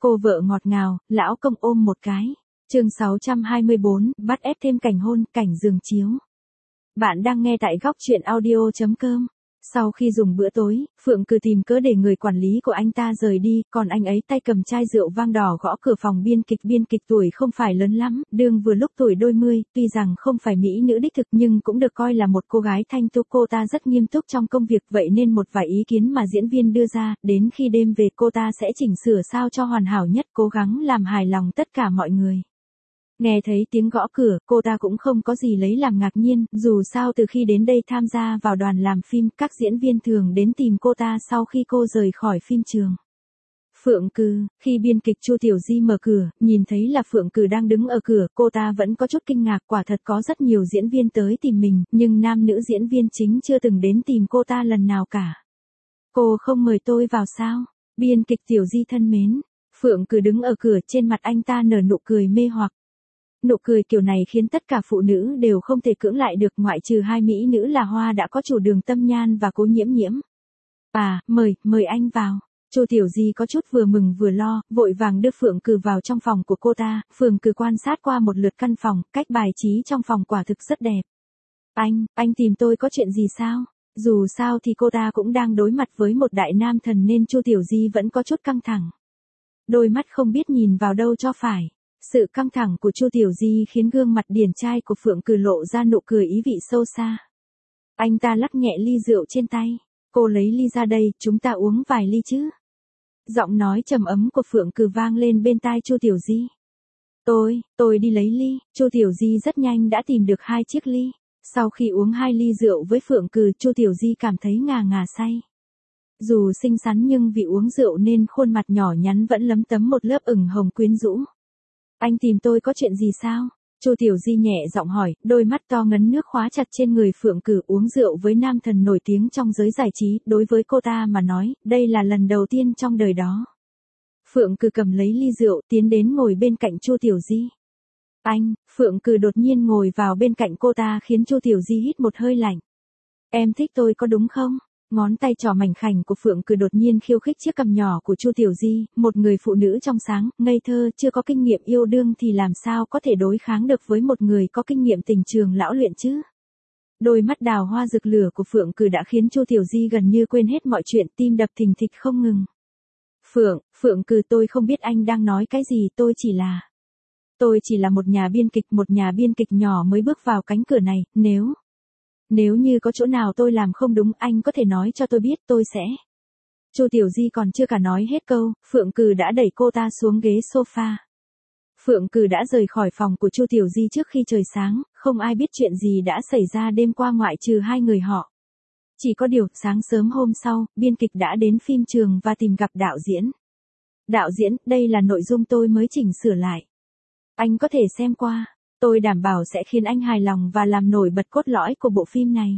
Cô vợ ngọt ngào, lão công ôm một cái. Chương 624, bắt ép thêm cảnh hôn, cảnh giường chiếu. Bạn đang nghe tại góc truyện audio.com. Sau khi dùng bữa tối, Phượng Cừ tìm cớ để người quản lý của anh ta rời đi, còn anh ấy tay cầm chai rượu vang đỏ gõ cửa phòng biên kịch tuổi không phải lớn lắm, đương vừa lúc tuổi đôi mươi, tuy rằng không phải mỹ nữ đích thực nhưng cũng được coi là một cô gái thanh tú. Cô ta rất nghiêm túc trong công việc, vậy nên một vài ý kiến mà diễn viên đưa ra, đến khi đêm về cô ta sẽ chỉnh sửa sao cho hoàn hảo nhất, cố gắng làm hài lòng tất cả mọi người. Nghe thấy tiếng gõ cửa, cô ta cũng không có gì lấy làm ngạc nhiên, dù sao từ khi đến đây tham gia vào đoàn làm phim, các diễn viên thường đến tìm cô ta sau khi cô rời khỏi phim trường. Phượng Cừ, khi biên kịch Chu Tiểu Di mở cửa, nhìn thấy là Phượng Cừ đang đứng ở cửa, cô ta vẫn có chút kinh ngạc, quả thật có rất nhiều diễn viên tới tìm mình, nhưng nam nữ diễn viên chính chưa từng đến tìm cô ta lần nào cả. Cô không mời tôi vào sao? Biên kịch Tiểu Di thân mến. Phượng Cừ đứng ở cửa, trên mặt anh ta nở nụ cười mê hoặc. Nụ cười kiểu này khiến tất cả phụ nữ đều không thể cưỡng lại được, ngoại trừ hai mỹ nữ là Hoa đã có chủ Đường Tâm Nhan và Cố Nhiễm Nhiễm. Mời anh vào. Chu Tiểu Di có chút vừa mừng vừa lo, vội vàng đưa Phượng Cừ vào trong phòng của cô ta. Phượng Cừ quan sát qua một lượt căn phòng, cách bài trí trong phòng quả thực rất đẹp. Anh tìm tôi có chuyện gì sao? Dù sao thì cô ta cũng đang đối mặt với một đại nam thần nên Chu Tiểu Di vẫn có chút căng thẳng. Đôi mắt không biết nhìn vào đâu cho phải. Sự căng thẳng của Chu Tiểu Di khiến gương mặt điển trai của Phượng Cừ lộ ra nụ cười ý vị sâu xa. Anh ta lắc nhẹ ly rượu trên tay. Cô lấy ly ra đây, chúng ta uống vài ly chứ. Giọng nói trầm ấm của Phượng Cừ vang lên bên tai Chu Tiểu Di. Tôi đi lấy ly. Chu Tiểu Di rất nhanh đã tìm được 2 chiếc ly. Sau khi uống 2 ly rượu với Phượng Cừ, Chu Tiểu Di cảm thấy ngà ngà say. Dù xinh xắn nhưng vì uống rượu nên khuôn mặt nhỏ nhắn vẫn lấm tấm một lớp ửng hồng quyến rũ. Anh tìm tôi có chuyện gì sao? Chu Tiểu Di nhẹ giọng hỏi, đôi mắt to ngấn nước khóa chặt trên người Phượng Cừ. Uống rượu với nam thần nổi tiếng trong giới giải trí, đối với cô ta mà nói, đây là lần đầu tiên trong đời đó. Phượng Cừ cầm lấy ly rượu, tiến đến ngồi bên cạnh Chu Tiểu Di. Phượng Cừ đột nhiên ngồi vào bên cạnh cô ta khiến Chu Tiểu Di hít một hơi lạnh. Em thích tôi có đúng không? Ngón tay trỏ mảnh khảnh của Phượng Cừ đột nhiên khiêu khích chiếc cằm nhỏ của Chu Tiểu Di, một người phụ nữ trong sáng, ngây thơ, chưa có kinh nghiệm yêu đương thì làm sao có thể đối kháng được với một người có kinh nghiệm tình trường lão luyện chứ? Đôi mắt đào hoa rực lửa của Phượng Cừ đã khiến Chu Tiểu Di gần như quên hết mọi chuyện, tim đập thình thịch không ngừng. Phượng Cừ, tôi không biết anh đang nói cái gì, tôi chỉ là một nhà biên kịch nhỏ mới bước vào cánh cửa này, Nếu như có chỗ nào tôi làm không đúng, anh có thể nói cho tôi biết, tôi sẽ. Chu Tiểu Di còn chưa cả nói hết câu, Phượng Cừ đã đẩy cô ta xuống ghế sofa. Phượng Cừ đã rời khỏi phòng của Chu Tiểu Di trước khi trời sáng, không ai biết chuyện gì đã xảy ra đêm qua ngoại trừ hai người họ. Chỉ có điều, sáng sớm hôm sau, biên kịch đã đến phim trường và tìm gặp đạo diễn. Đạo diễn, đây là nội dung tôi mới chỉnh sửa lại. Anh có thể xem qua. Tôi đảm bảo sẽ khiến anh hài lòng và làm nổi bật cốt lõi của bộ phim này.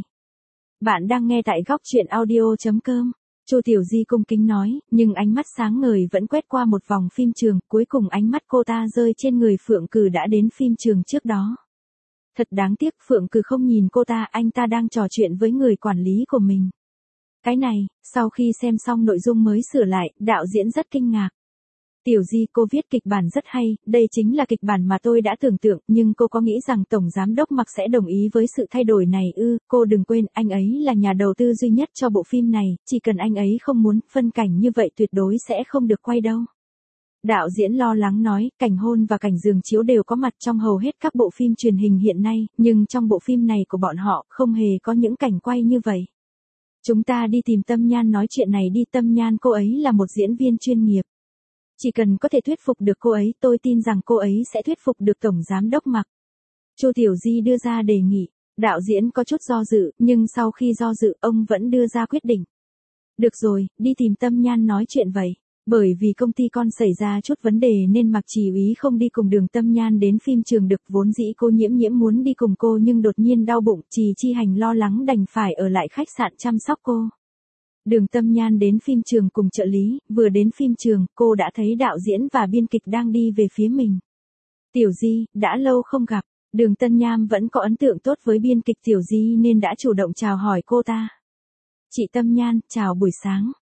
Bạn đang nghe tại góc truyện audio.com. Chu Tiểu Di cung kính nói, nhưng ánh mắt sáng ngời vẫn quét qua một vòng phim trường, cuối cùng ánh mắt cô ta rơi trên người Phượng Cừ đã đến phim trường trước đó. Thật đáng tiếc, Phượng Cừ không nhìn cô ta, anh ta đang trò chuyện với người quản lý của mình. Cái này, sau khi xem xong nội dung mới sửa lại, đạo diễn rất kinh ngạc. Tiểu Di, cô viết kịch bản rất hay, đây chính là kịch bản mà tôi đã tưởng tượng, nhưng cô có nghĩ rằng Tổng Giám đốc Mạc sẽ đồng ý với sự thay đổi này ư? Cô đừng quên, anh ấy là nhà đầu tư duy nhất cho bộ phim này, chỉ cần anh ấy không muốn, phân cảnh như vậy tuyệt đối sẽ không được quay đâu. Đạo diễn lo lắng nói, cảnh hôn và cảnh giường chiếu đều có mặt trong hầu hết các bộ phim truyền hình hiện nay, nhưng trong bộ phim này của bọn họ không hề có những cảnh quay như vậy. Chúng ta đi tìm Tâm Nhan nói chuyện này đi. Tâm Nhan, cô ấy là một diễn viên chuyên nghiệp. Chỉ cần có thể thuyết phục được cô ấy, tôi tin rằng cô ấy sẽ thuyết phục được Tổng Giám đốc Mạc. Chu Tiểu Di đưa ra đề nghị. Đạo diễn có chút do dự, nhưng sau khi do dự, ông vẫn đưa ra quyết định. Được rồi, đi tìm Tâm Nhan nói chuyện vậy. Bởi vì công ty con xảy ra chút vấn đề nên Mạc Chỉ Úy không đi cùng Đường Tâm Nhan đến phim trường được, vốn dĩ Cô Nhiễm Nhiễm muốn đi cùng cô nhưng đột nhiên đau bụng, Trì Chi Hành lo lắng đành phải ở lại khách sạn chăm sóc cô. Đường Tâm Nhan đến phim trường cùng trợ lý, vừa đến phim trường, cô đã thấy đạo diễn và biên kịch đang đi về phía mình. Tiểu Di, đã lâu không gặp, Đường Tân Nham vẫn có ấn tượng tốt với biên kịch Tiểu Di nên đã chủ động chào hỏi cô ta. Chị Tâm Nhan, chào buổi sáng.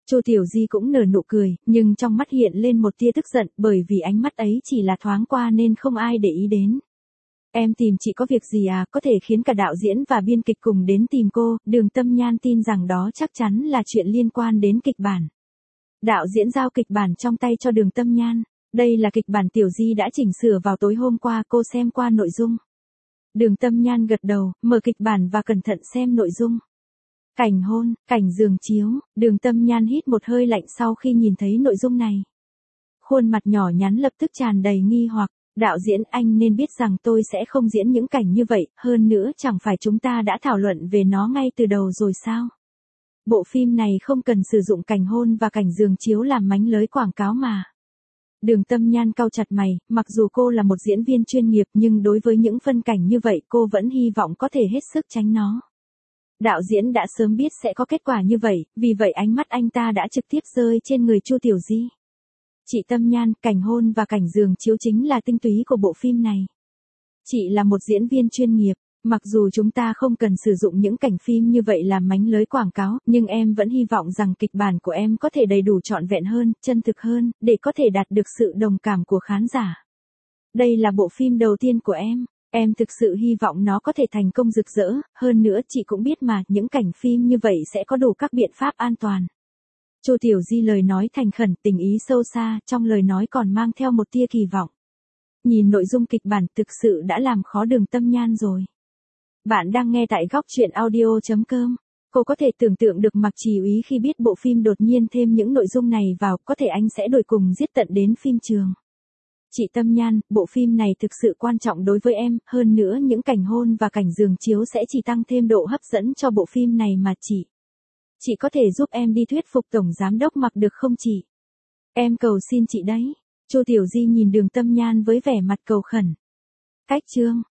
Chu Tiểu Di cũng nở nụ cười, nhưng trong mắt hiện lên một tia tức giận, bởi vì ánh mắt ấy chỉ là thoáng qua nên không ai để ý đến. Em tìm chị có việc gì à, có thể khiến cả đạo diễn và biên kịch cùng đến tìm cô, Đường Tâm Nhan tin rằng đó chắc chắn là chuyện liên quan đến kịch bản. Đạo diễn giao kịch bản trong tay cho Đường Tâm Nhan, đây là kịch bản Tiểu Di đã chỉnh sửa vào tối hôm qua, cô xem qua nội dung. Đường Tâm Nhan gật đầu, mở kịch bản và cẩn thận xem nội dung. Cảnh hôn, cảnh giường chiếu, Đường Tâm Nhan hít một hơi lạnh sau khi nhìn thấy nội dung này. Khuôn mặt nhỏ nhắn lập tức tràn đầy nghi hoặc, đạo diễn anh nên biết rằng tôi sẽ không diễn những cảnh như vậy, hơn nữa chẳng phải chúng ta đã thảo luận về nó ngay từ đầu rồi sao? Bộ phim này không cần sử dụng cảnh hôn và cảnh giường chiếu làm mánh lới quảng cáo mà. Đường Tâm Nhan cau chặt mày, mặc dù cô là một diễn viên chuyên nghiệp nhưng đối với những phân cảnh như vậy cô vẫn hy vọng có thể hết sức tránh nó. Đạo diễn đã sớm biết sẽ có kết quả như vậy, vì vậy ánh mắt anh ta đã trực tiếp rơi trên người Chu Tiểu Di. Chị Tâm Nhan, cảnh hôn và cảnh giường chiếu chính là tinh túy của bộ phim này. Chị là một diễn viên chuyên nghiệp, mặc dù chúng ta không cần sử dụng những cảnh phim như vậy làm mánh lới quảng cáo, nhưng em vẫn hy vọng rằng kịch bản của em có thể đầy đủ trọn vẹn hơn, chân thực hơn, để có thể đạt được sự đồng cảm của khán giả. Đây là bộ phim đầu tiên của em thực sự hy vọng nó có thể thành công rực rỡ, hơn nữa chị cũng biết mà, những cảnh phim như vậy sẽ có đủ các biện pháp an toàn. Chu Tiểu Di lời nói thành khẩn, tình ý sâu xa, trong lời nói còn mang theo một tia kỳ vọng. Nhìn nội dung kịch bản thực sự đã làm khó Đường Tâm Nhan rồi. Bạn đang nghe tại góc truyện audio.com. Cô có thể tưởng tượng được Mạc Trì Úy khi biết bộ phim đột nhiên thêm những nội dung này vào, có thể anh sẽ đuổi cùng giết tận đến phim trường. Chị Tâm Nhan, bộ phim này thực sự quan trọng đối với em, hơn nữa những cảnh hôn và cảnh giường chiếu sẽ chỉ tăng thêm độ hấp dẫn cho bộ phim này mà chị. Chị có thể giúp em đi thuyết phục Tổng Giám đốc Mạc được không chị? Em cầu xin chị đấy. Chu Tiểu Di nhìn Đường Tâm Nhan với vẻ mặt cầu khẩn. Cách chương.